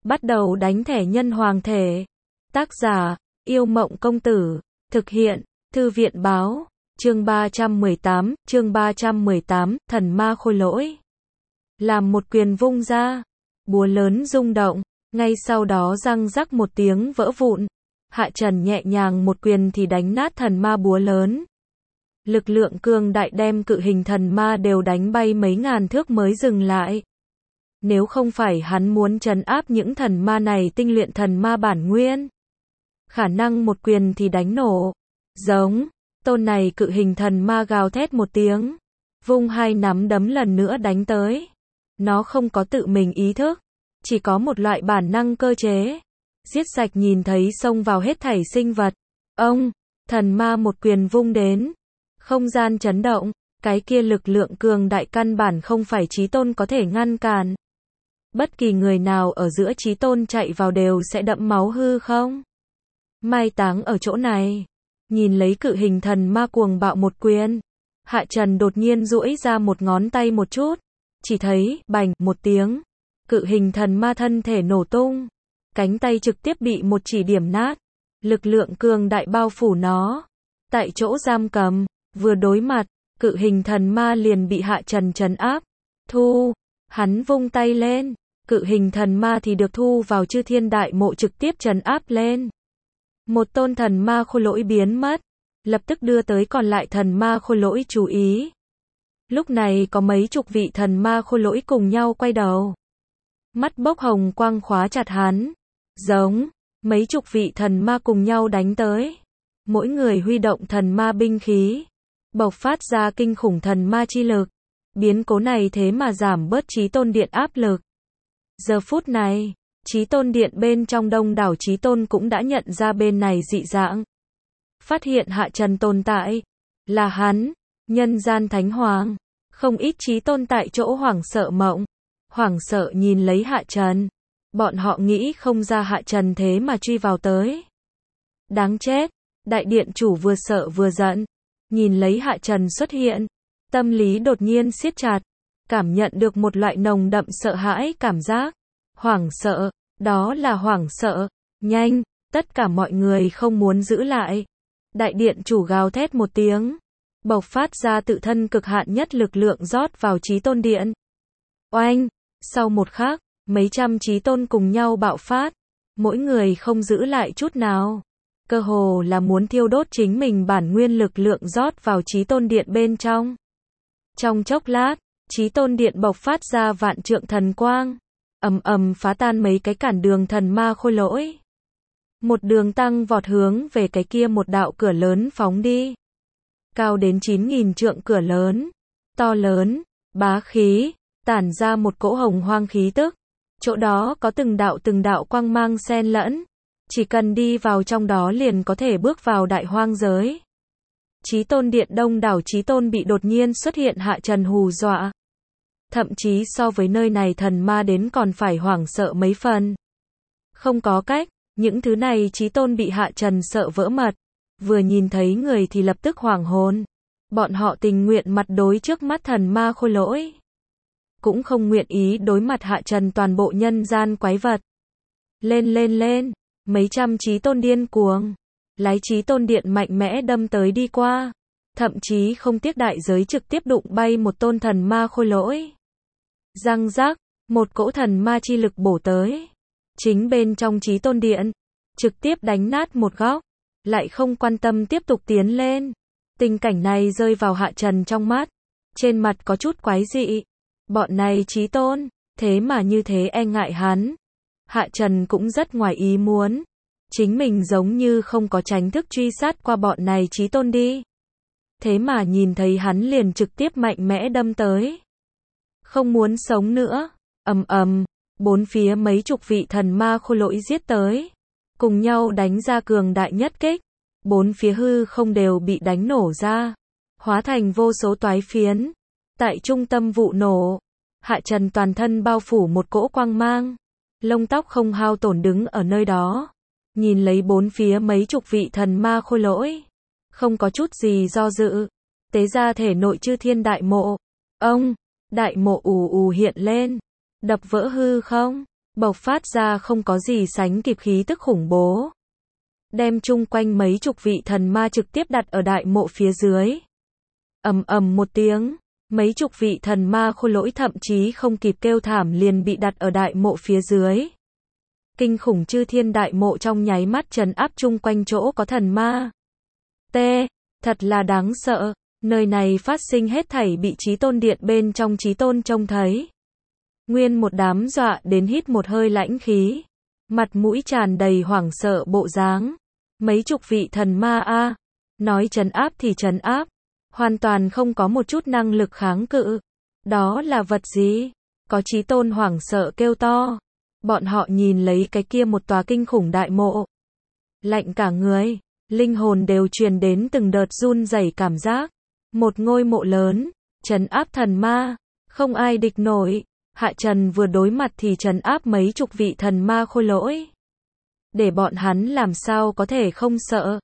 Bắt đầu đánh thẻ nhân hoàng thể. Tác giả, Yêu Mộng Công Tử. Thực hiện, Thư viện Báo. Chương 318, Thần Ma Khôi Lỗi. Làm một quyền vung ra, búa lớn rung động, ngay sau đó răng rắc một tiếng vỡ vụn. Hạ Trần nhẹ nhàng một quyền thì đánh nát thần ma búa lớn. Lực lượng cường đại đem cự hình thần ma đều đánh bay mấy ngàn thước mới dừng lại. Nếu không phải hắn muốn trấn áp những thần ma này tinh luyện thần ma bản nguyên, khả năng một quyền thì đánh nổ. Giống, tôn này cự hình thần ma gào thét một tiếng, vung hai nắm đấm lần nữa đánh tới. Nó không có tự mình ý thức, chỉ có một loại bản năng cơ chế. Giết sạch nhìn thấy xông vào hết thảy sinh vật. Ông, thần ma một quyền vung đến. Không gian chấn động, cái kia lực lượng cường đại căn bản không phải Chí Tôn có thể ngăn cản. Bất kỳ người nào ở giữa Chí Tôn chạy vào đều sẽ đẫm máu hư không. Mai táng ở chỗ này. Nhìn lấy cự hình thần ma cuồng bạo một quyền. Hạ Trần đột nhiên duỗi ra một ngón tay một chút. Chỉ thấy, bành, một tiếng. Cự hình thần ma thân thể nổ tung. Cánh tay trực tiếp bị một chỉ điểm nát. Lực lượng cường đại bao phủ nó. Tại chỗ giam cầm, vừa đối mặt, cự hình thần ma liền bị Hạ Trần trấn áp. Thu, hắn vung tay lên. Cự hình thần ma thì được thu vào Chư Thiên Đại Mộ trực tiếp trấn áp lên. Một tôn thần ma khôi lỗi biến mất, lập tức đưa tới còn lại thần ma khôi lỗi chú ý. Lúc này có mấy chục vị thần ma khôi lỗi cùng nhau quay đầu. Mắt bốc hồng quang khóa chặt hắn. Giống, mấy chục vị thần ma cùng nhau đánh tới. Mỗi người huy động thần ma binh khí, bộc phát ra kinh khủng thần ma chi lực. Biến cố này thế mà giảm bớt Chí Tôn Điện áp lực. Giờ phút này, Chí Tôn Điện bên trong đông đảo Chí Tôn cũng đã nhận ra bên này dị dạng. Phát hiện Hạ Trần tồn tại. Là hắn, nhân gian thánh hoàng. Không ít Chí Tôn tại chỗ hoảng sợ mộng. Hoảng sợ nhìn lấy Hạ Trần. Bọn họ nghĩ không ra Hạ Trần thế mà truy vào tới. Đáng chết, đại điện chủ vừa sợ vừa giận. Nhìn lấy Hạ Trần xuất hiện. Tâm lý đột nhiên siết chặt. Cảm nhận được một loại nồng đậm sợ hãi cảm giác. Hoảng sợ, đó là hoảng sợ. Nhanh, tất cả mọi người không muốn giữ lại. Đại điện chủ gào thét một tiếng. Bộc phát ra tự thân cực hạn nhất lực lượng rót vào Chí Tôn Điện. Oanh, sau một khắc, mấy trăm Chí Tôn cùng nhau bạo phát. Mỗi người không giữ lại chút nào. Cơ hồ là muốn thiêu đốt chính mình bản nguyên lực lượng rót vào Chí Tôn Điện bên trong. Trong chốc lát, Chí Tôn Điện bộc phát ra vạn trượng thần quang. Ầm ầm phá tan mấy cái cản đường thần ma khôi lỗi. Một đường tăng vọt hướng về cái kia một đạo cửa lớn phóng đi. Cao đến 9.000 trượng cửa lớn. To lớn, bá khí, tản ra một cỗ hồng hoang khí tức. Chỗ đó có từng đạo quang mang xen lẫn. Chỉ cần đi vào trong đó liền có thể bước vào đại hoang giới. Chí Tôn Điện đông đảo Chí Tôn bị đột nhiên xuất hiện Hạ Trần hù dọa. Thậm chí so với nơi này thần ma đến còn phải hoảng sợ mấy phần. Không có cách, những thứ này Chí Tôn bị Hạ Trần sợ vỡ mật. Vừa nhìn thấy người thì lập tức hoảng hồn. Bọn họ tình nguyện mặt đối trước mắt thần ma khôi lỗi. Cũng không nguyện ý đối mặt Hạ Trần toàn bộ nhân gian quái vật. Lên. Mấy trăm Chí Tôn điên cuồng. Lái Chí Tôn Điện mạnh mẽ đâm tới đi qua. Thậm chí không tiếc đại giới trực tiếp đụng bay một tôn thần ma khôi lỗi. Răng rác, một cỗ thần ma chi lực bổ tới. Chính bên trong Chí Tôn Điện. Trực tiếp đánh nát một góc. Lại không quan tâm tiếp tục tiến lên. Tình cảnh này rơi vào Hạ Trần trong mắt. Trên mặt có chút quái dị. Bọn này Chí Tôn, thế mà như thế e ngại hắn. Hạ Trần cũng rất ngoài ý muốn. Chính mình giống như không có tránh thức truy sát qua bọn này Chí Tôn đi. Thế mà nhìn thấy hắn liền trực tiếp mạnh mẽ đâm tới. Không muốn sống nữa. Ầm, bốn phía mấy chục vị thần ma khôi lỗi giết tới. Cùng nhau đánh ra cường đại nhất kích. Bốn phía hư không đều bị đánh nổ ra. Hóa thành vô số toái phiến. Tại trung tâm vụ nổ, Hạ Trần toàn thân bao phủ một cỗ quang mang. Lông tóc không hao tổn đứng ở nơi đó. Nhìn lấy bốn phía mấy chục vị thần ma khôi lỗi. Không có chút gì do dự. Tế ra thể nội Chư Thiên Đại Mộ. Ông, đại mộ ù ù hiện lên. Đập vỡ hư không. bộc phát ra không có gì sánh kịp khí tức khủng bố. Đem chung quanh mấy chục vị thần ma trực tiếp đặt ở đại mộ phía dưới. Ầm ầm một tiếng, mấy chục vị thần ma khôi lỗi thậm chí không kịp kêu thảm liền bị đặt ở đại mộ phía dưới. Kinh khủng chư thiên đại mộ trong nháy mắt trấn áp chung quanh chỗ có thần ma. Thật là đáng sợ, nơi này phát sinh hết thảy bị Chí Tôn Điện bên trong Chí Tôn trông thấy. Nguyên một đám dọa đến hít một hơi lãnh khí, mặt mũi tràn đầy hoảng sợ bộ dáng. Mấy chục vị thần ma a, nói trấn áp thì trấn áp, hoàn toàn không có một chút năng lực kháng cự. Đó là vật gì? Có Chí Tôn hoảng sợ kêu to. Bọn họ nhìn lấy cái kia một tòa kinh khủng đại mộ, lạnh cả người, linh hồn đều truyền đến từng đợt run rẩy cảm giác. Một ngôi mộ lớn, trấn áp thần ma, không ai địch nổi. Hạ Trần vừa đối mặt thì trấn áp mấy chục vị thần ma khôi lỗi. Để bọn hắn làm sao có thể không sợ.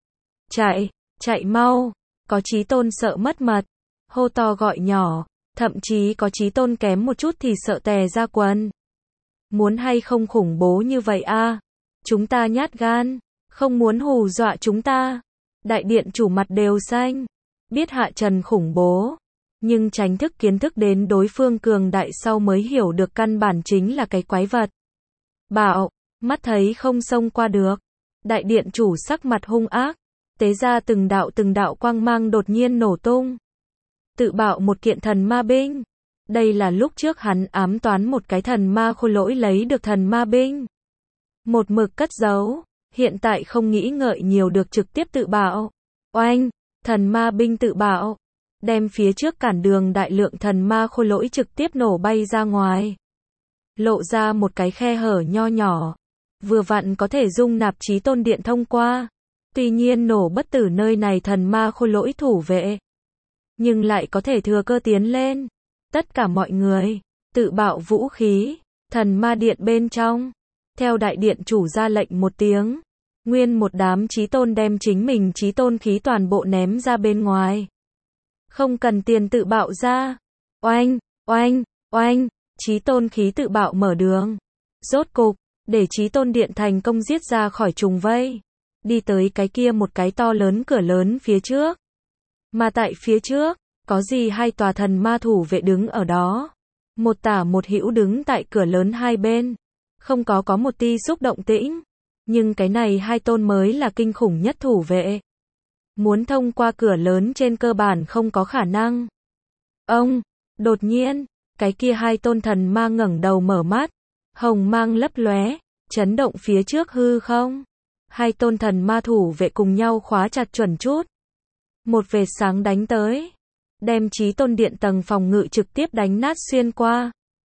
Chạy mau, có Chí Tôn sợ mất mật, hô to gọi nhỏ, thậm chí có Chí Tôn kém một chút thì sợ tè ra quần. Muốn hay không khủng bố như vậy a? Chúng ta nhát gan, không muốn hù dọa chúng ta. Đại điện chủ mặt đều xanh, biết Hạ Trần khủng bố, nhưng tránh thức kiến thức đến đối phương cường đại sau mới hiểu được căn bản chính là cái quái vật. Bạo, mắt thấy không xông qua được. Đại điện chủ sắc mặt hung ác, tế ra từng đạo quang mang đột nhiên nổ tung. Tự bạo một kiện thần ma binh. Đây là lúc trước hắn ám toán một cái thần ma khôi lỗi lấy được thần ma binh. Một mực cất giấu, hiện tại không nghĩ ngợi nhiều được trực tiếp tự bạo. Oanh, thần ma binh tự bạo, đem phía trước cản đường đại lượng thần ma khôi lỗi trực tiếp nổ bay ra ngoài. Lộ ra một cái khe hở nho nhỏ, vừa vặn có thể dung nạp Chí Tôn Điện thông qua. Tuy nhiên nổ bất tử nơi này thần ma khôi lỗi thủ vệ, nhưng lại có thể thừa cơ tiến lên. Tất cả mọi người, tự bạo vũ khí, thần ma điện bên trong. Theo đại điện chủ ra lệnh một tiếng, nguyên một đám Chí Tôn đem chính mình Chí Tôn khí toàn bộ ném ra bên ngoài. Không cần tiền tự bạo ra. Oanh, Chí Tôn khí tự bạo mở đường. Rốt cục, để Chí Tôn Điện thành công giết ra khỏi trùng vây. Đi tới cái kia một cái to lớn cửa lớn phía trước. Mà tại phía trước, có gì hai tòa thần ma thủ vệ đứng ở đó. Một tả một hữu đứng tại cửa lớn hai bên. Không có một ti xúc động tĩnh. Nhưng cái này hai tôn mới là kinh khủng nhất thủ vệ. Muốn thông qua cửa lớn trên cơ bản không có khả năng. Đột nhiên, cái kia hai tôn thần ma ngẩng đầu mở mắt. Hồng mang lấp lóe, chấn động phía trước hư không. Hai tôn thần ma thủ vệ cùng nhau khóa chặt chuẩn chút. Một vệt sáng đánh tới. Đem Chí Tôn Điện tầng phòng ngự trực tiếp đánh nát xuyên qua.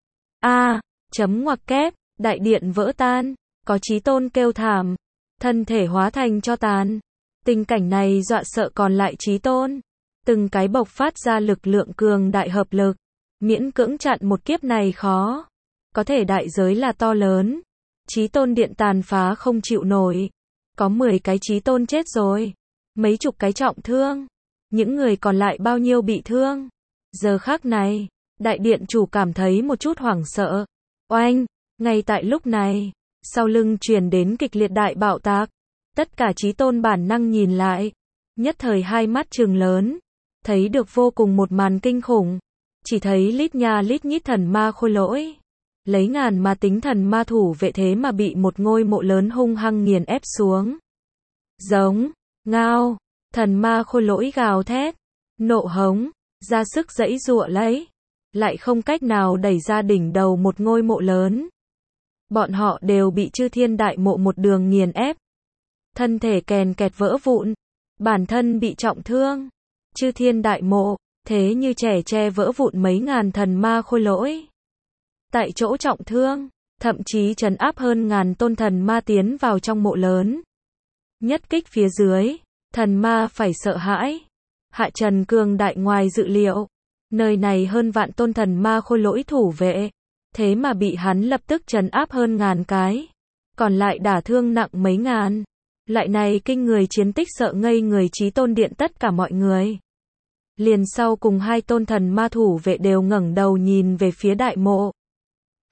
Chấm ngoặc kép, đại điện vỡ tan, có Chí Tôn kêu thảm, thân thể hóa thành tro tàn. Tình cảnh này dọa sợ còn lại Chí Tôn. Từng cái bộc phát ra lực lượng cường đại hợp lực, miễn cưỡng chặn một kiếp này khó. Có thể đại giới là to lớn. Chí Tôn Điện tàn phá không chịu nổi. Có 10 cái Chí Tôn chết rồi, mấy chục cái trọng thương. Những người còn lại bao nhiêu bị thương. Giờ khắc này, đại điện chủ cảm thấy một chút hoảng sợ. Oanh, ngay tại lúc này, sau lưng truyền đến kịch liệt đại bạo tạc. Tất cả Chí Tôn bản năng nhìn lại, nhất thời hai mắt trừng lớn, thấy được vô cùng một màn kinh khủng. Chỉ thấy lít nha lít nhít thần ma khôi lỗi, lấy ngàn mà tính thần ma thủ vệ thế mà bị một ngôi mộ lớn hung hăng nghiền ép xuống. Giống, ngao, thần ma khôi lỗi gào thét, nộ hống, ra sức giãy giụa lấy, lại không cách nào đẩy ra đỉnh đầu một ngôi mộ lớn. Bọn họ đều bị chư thiên đại mộ một đường nghiền ép. Thân thể kèn kẹt vỡ vụn, bản thân bị trọng thương. Chư thiên đại mộ, thế như trẻ tre vỡ vụn mấy ngàn thần ma khôi lỗi. Tại chỗ trọng thương, thậm chí trấn áp hơn ngàn tôn thần ma tiến vào trong mộ lớn. Nhất kích phía dưới, thần ma phải sợ hãi. Hạ Trần cường đại ngoài dự liệu. Nơi này hơn vạn tôn thần ma khôi lỗi thủ vệ. Thế mà bị hắn lập tức trấn áp hơn ngàn cái. Còn lại đả thương nặng mấy ngàn. Lại này kinh người chiến tích sợ ngây người Chí Tôn Điện tất cả mọi người. Liền sau cùng hai tôn thần ma thủ vệ đều ngẩng đầu nhìn về phía đại mộ.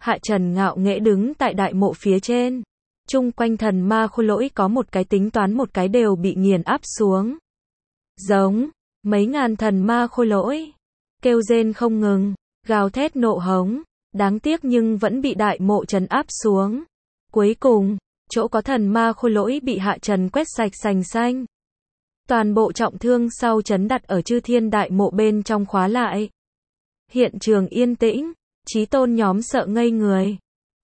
Hạ Trần ngạo nghễ đứng tại đại mộ phía trên. Chung quanh thần ma khôi lỗi có một cái tính toán một cái đều bị nghiền áp xuống. Giống, mấy ngàn thần ma khôi lỗi. Kêu rên không ngừng, gào thét nộ hống. Đáng tiếc nhưng vẫn bị đại mộ trấn áp xuống. Cuối cùng, chỗ có thần ma khôi lỗi bị Hạ Trần quét sạch sành xanh. Toàn bộ trọng thương sau trấn đặt ở chư thiên đại mộ bên trong khóa lại. Hiện trường yên tĩnh, chí tôn nhóm sợ ngây người.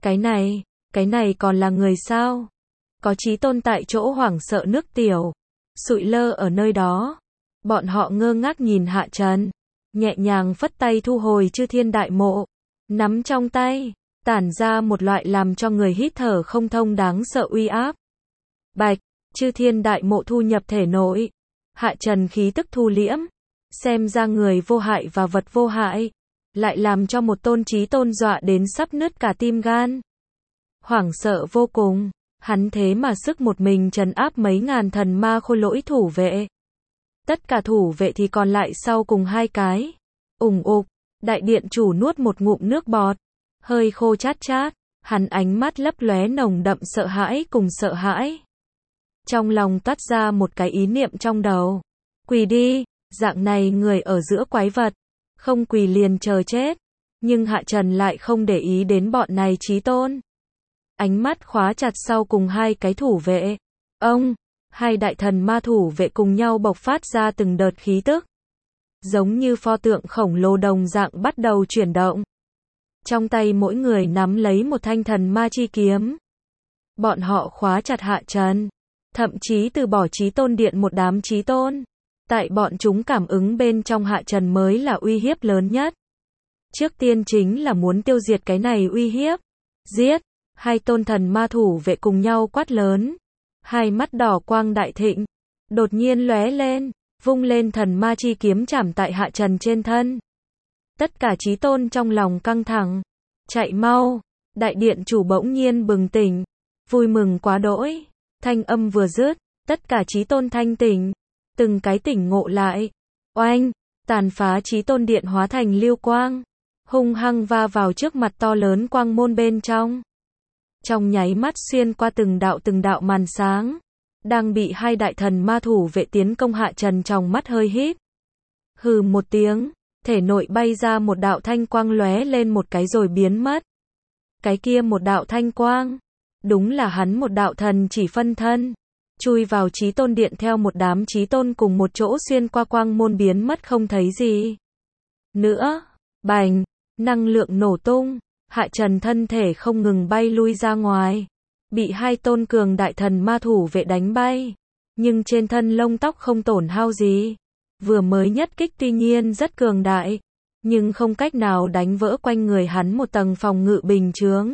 Cái này còn là người sao? Có chí tôn tại chỗ hoảng sợ nước tiểu, sụi lơ ở nơi đó. Bọn họ ngơ ngác nhìn Hạ Trần, nhẹ nhàng phất tay thu hồi chư thiên đại mộ, nắm trong tay, tản ra một loại làm cho người hít thở không thông đáng sợ uy áp. Bạch, chư thiên đại mộ thu nhập thể nội. Hạ Trần khí tức thu liễm, xem ra người vô hại và vật vô hại, lại làm cho một tôn chí tôn dọa đến sắp nứt cả tim gan. Hoảng sợ vô cùng, hắn thế mà sức một mình trấn áp mấy ngàn thần ma khôi lỗi thủ vệ. Tất cả thủ vệ thì còn lại sau cùng hai cái. Ủng ục, đại điện chủ nuốt một ngụm nước bọt, hơi khô chát chát, hắn ánh mắt lấp lóe nồng đậm sợ hãi cùng sợ hãi. Trong lòng toát ra một cái ý niệm trong đầu. Quỳ đi, dạng này người ở giữa quái vật, không quỳ liền chờ chết. Nhưng Hạ Trần lại không để ý đến bọn này chí tôn. Ánh mắt khóa chặt sau cùng hai cái thủ vệ. Hai đại thần ma thủ vệ cùng nhau bộc phát ra từng đợt khí tức. Giống như pho tượng khổng lồ đồng dạng bắt đầu chuyển động. Trong tay mỗi người nắm lấy một thanh thần ma chi kiếm. Bọn họ khóa chặt Hạ Trần. Thậm chí từ bỏ chí tôn điện một đám chí tôn. Tại bọn chúng cảm ứng bên trong Hạ Trần mới là uy hiếp lớn nhất. Trước tiên chính là muốn tiêu diệt cái này uy hiếp. Giết! Hai tôn thần ma thủ vệ cùng nhau quát lớn. Hai mắt đỏ quang đại thịnh. Đột nhiên lóe lên, vung lên thần ma chi kiếm chảm tại Hạ Trần trên thân. Tất cả chí tôn trong lòng căng thẳng. Chạy mau! Đại điện chủ bỗng nhiên bừng tỉnh. Vui mừng quá đỗi. Thanh âm vừa dứt, tất cả chí tôn thanh tỉnh. Từng cái tỉnh ngộ lại. Oanh! Tàn phá chí tôn điện hóa thành lưu quang. Hung hăng va vào trước mặt to lớn quang môn bên trong. Trong nháy mắt xuyên qua từng đạo màn sáng. Đang bị hai đại thần ma thủ vệ tiến công Hạ Trần trong mắt hơi híp. Hừ một tiếng, thể nội bay ra một đạo thanh quang lóe lên một cái rồi biến mất. Cái kia một đạo thanh quang, đúng là hắn một đạo thần chỉ phân thân. Chui vào chí tôn điện theo một đám chí tôn cùng một chỗ xuyên qua quang môn biến mất không thấy gì nữa. Bành, năng lượng nổ tung. Hạ Trần thân thể không ngừng bay lui ra ngoài. Bị hai tôn cường đại thần ma thủ vệ đánh bay. Nhưng trên thân lông tóc không tổn hao gì. Vừa mới nhất kích tuy nhiên rất cường đại. Nhưng không cách nào đánh vỡ quanh người hắn một tầng phòng ngự bình chướng.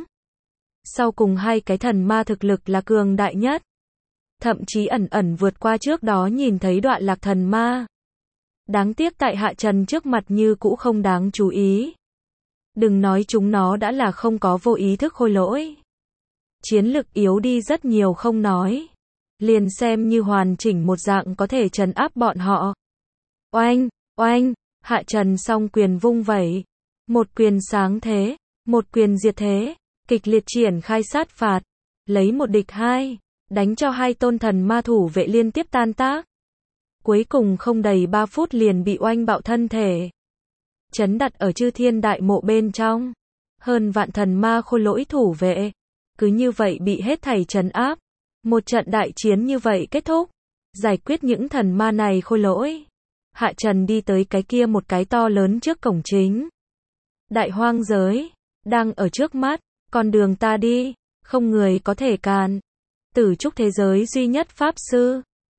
Sau cùng hai cái thần ma thực lực là cường đại nhất. Thậm chí ẩn ẩn vượt qua trước đó nhìn thấy Đoạn Lạc thần ma. Đáng tiếc tại Hạ Trần trước mặt như cũ không đáng chú ý. Đừng nói chúng nó đã là không có vô ý thức khôi lỗi. Chiến lực yếu đi rất nhiều không nói. Liền xem như hoàn chỉnh một dạng có thể trấn áp bọn họ. Oanh, oanh, Hạ Trần song quyền vung vẩy. Một quyền sáng thế, một quyền diệt thế, kịch liệt triển khai sát phạt. Lấy một địch hai, đánh cho hai tôn thần ma thủ vệ liên tiếp tan tác. Cuối cùng không đầy 3 phút liền bị oanh bạo thân thể. Trấn đặt ở chư thiên đại mộ bên trong. Hơn vạn thần ma khôi lỗi thủ vệ. Cứ như vậy bị hết thảy trấn áp. Một trận đại chiến như vậy kết thúc. Giải quyết những thần ma này khôi lỗi. Hạ Trần đi tới cái kia một cái to lớn trước cổng chính. Đại hoang giới. Đang ở trước mắt. Con đường ta đi. Không người có thể cản. Tử trúc thế giới duy nhất pháp sư.